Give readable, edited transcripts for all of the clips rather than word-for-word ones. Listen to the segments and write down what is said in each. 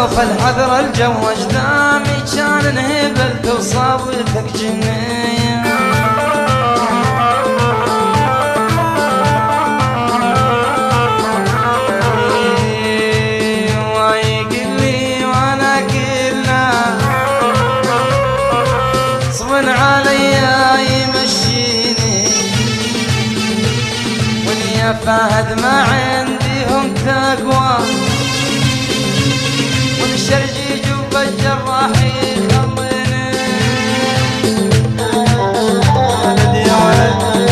فالحذر الجوج دامي كان انهبلت وصابتك جنيه ويقل لي وانا قلنا صبن عليا يمشيني واليا فهد ما عندهم تقوى والشرجيج وبالجراح يخليني ولد يا ولد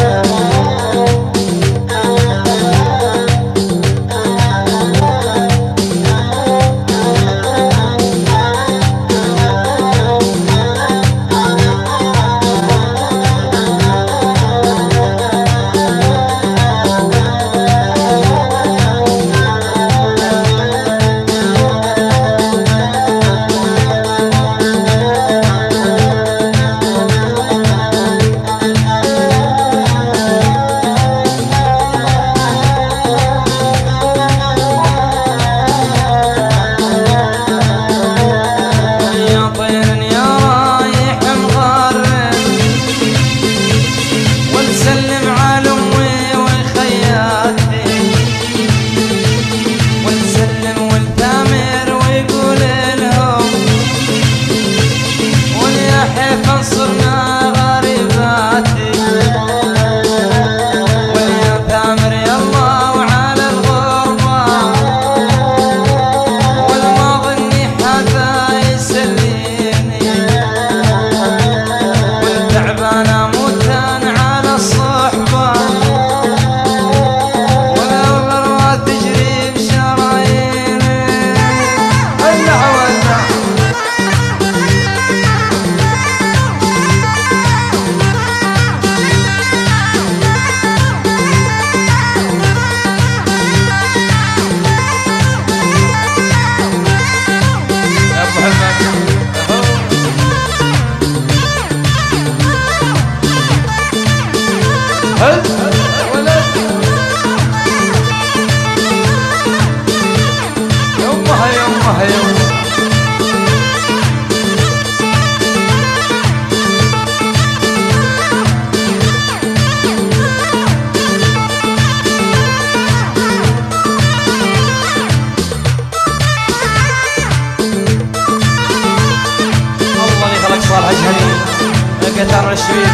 قطر الشبيب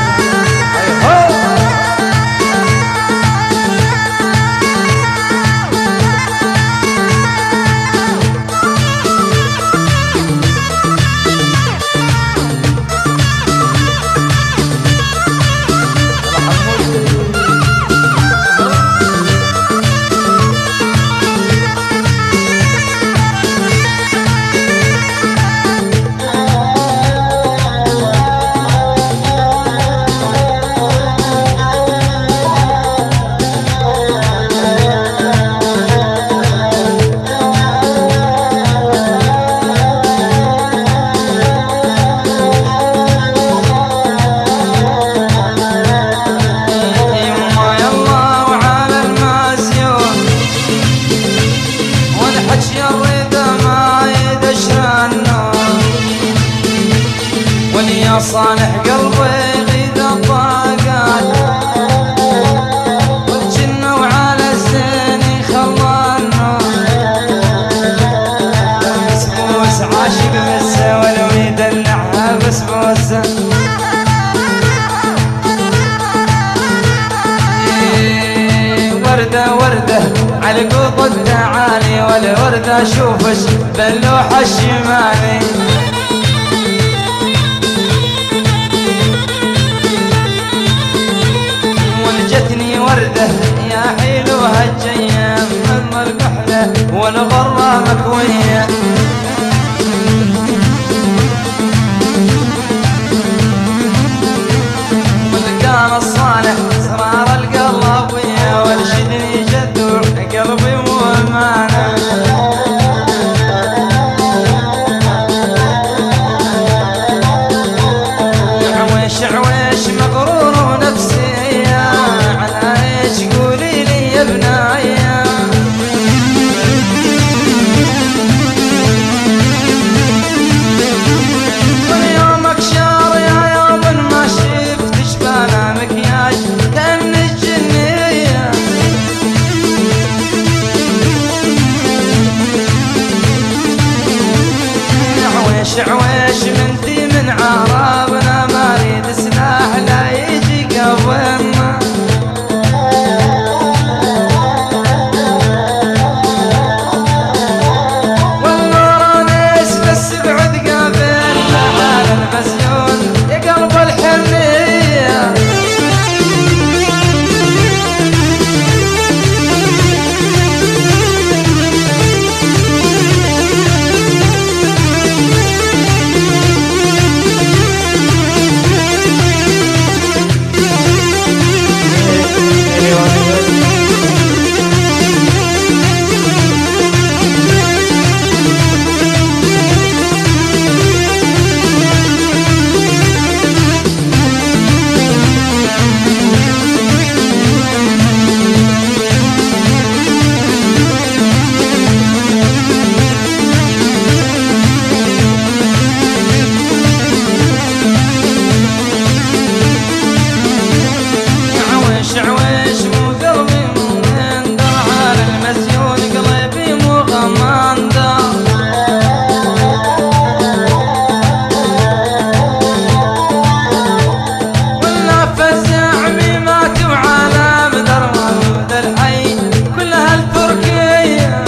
صالح قلبي غيد الطاقات والجنة وعلى الزين خلانا بسبوس عاشق بسه ولو يدلعها بسبوسه وردة وردة على قوط التعالي والوردة شوفش باللوحة الشمالي جتني وردة يا حلوها الجية مثل الكحلة والغرة مكوية والكان الصالح اسرار القلبية والشدني جدور قلبي وامانة عويش عويش مغرور ونفسي قولي لي يا بنايا عويش عويش منتي من عرابنا ما نريد سلاح لا يجي قبلنا والنور نيس بس بعد قابلنا على المسيون يا قلب الحنية عويش مو قلبي مو مندر على المسيون قلبي مو غماندر ولا فزعمي ماتوا على بدر ولد الحي كلها التركية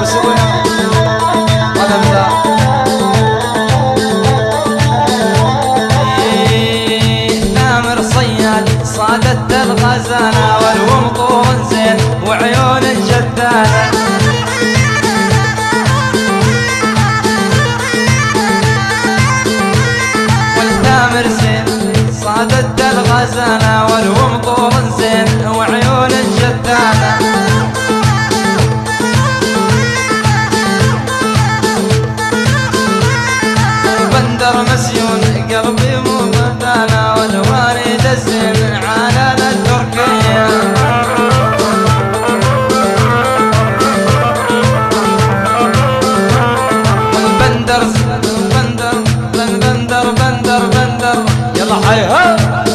ثامر صياد صادت الغزالة والومطور زين وعيون الجدالة والثامر زين صادت الغزالة والومطور زين وعيون الجدالة بندر مسيون قلبي مو بدالة والوالد الزين على التركية بندر بندر بندر بندر بندر يلا حي ها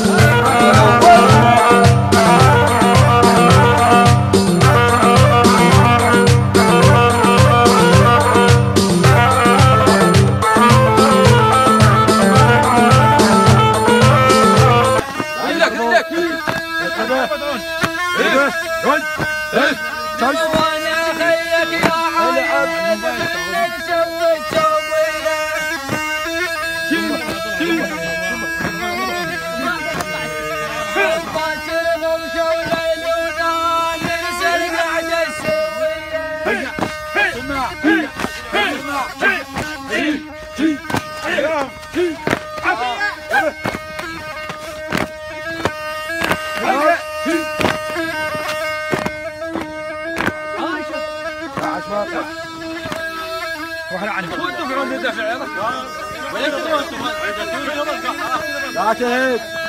وانا خيك يا عالم لا تهد